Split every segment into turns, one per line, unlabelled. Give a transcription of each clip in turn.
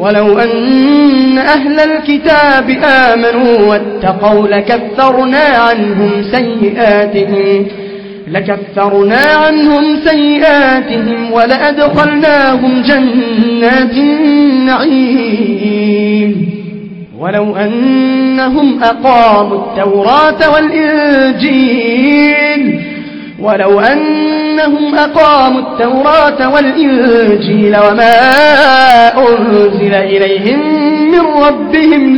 ولو أن أهل الكتاب آمنوا واتقوا لكفرنا عنهم سيئاتهم ولأدخلناهم جنات النعيم ولو أنهم أقاموا التوراة والإنجيل وما أنزل إليهم من ربهم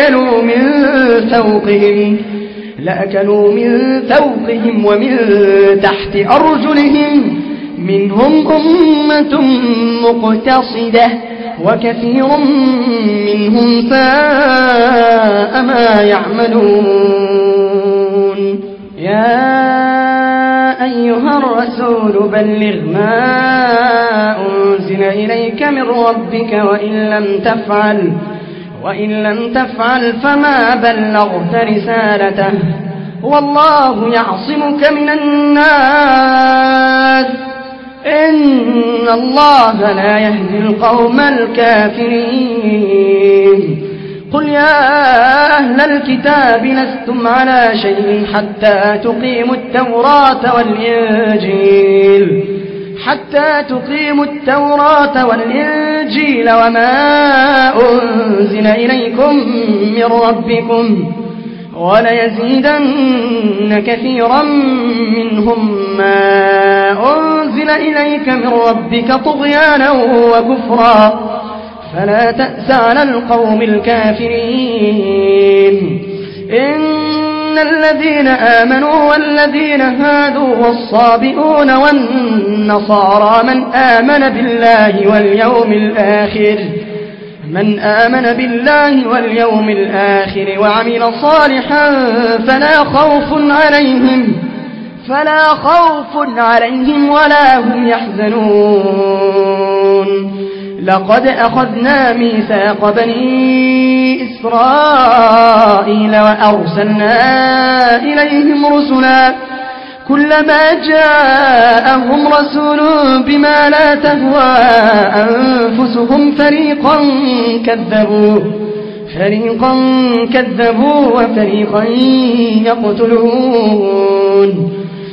لأكلوا من فوقهم ومن تحت أرجلهم منهم أمة مقتصدة وكثير منهم ساء ما يعملون. يا أيها الرسول بلغ ما أنزل إليك من ربك وإن لم تفعل فما بلغت رسالته والله يعصمك من الناس إن الله لا يهدي القوم الكافرين. قل يا أهل الكتاب لستم على شيء حتى تقيموا التوراة والإنجيل وما أنزل إليكم من ربكم وليزيدن كثيرا منهم ما أنزل إليك من ربك طغيانا وكفرا فلا تأس على القوم الكافرين. إن الذين آمنوا والذين هادوا والصابئون والنصارى من آمن بالله واليوم الآخر وعمل صالحا فلا خوف عليهم ولا هم يحزنون. لقد أخذنا ميثاق بني إسرائيل وأرسلنا إليهم رسلا كلما جاءهم رسول بما لا تهوى أنفسهم فريقا كذبوا وفريقا يقتلون.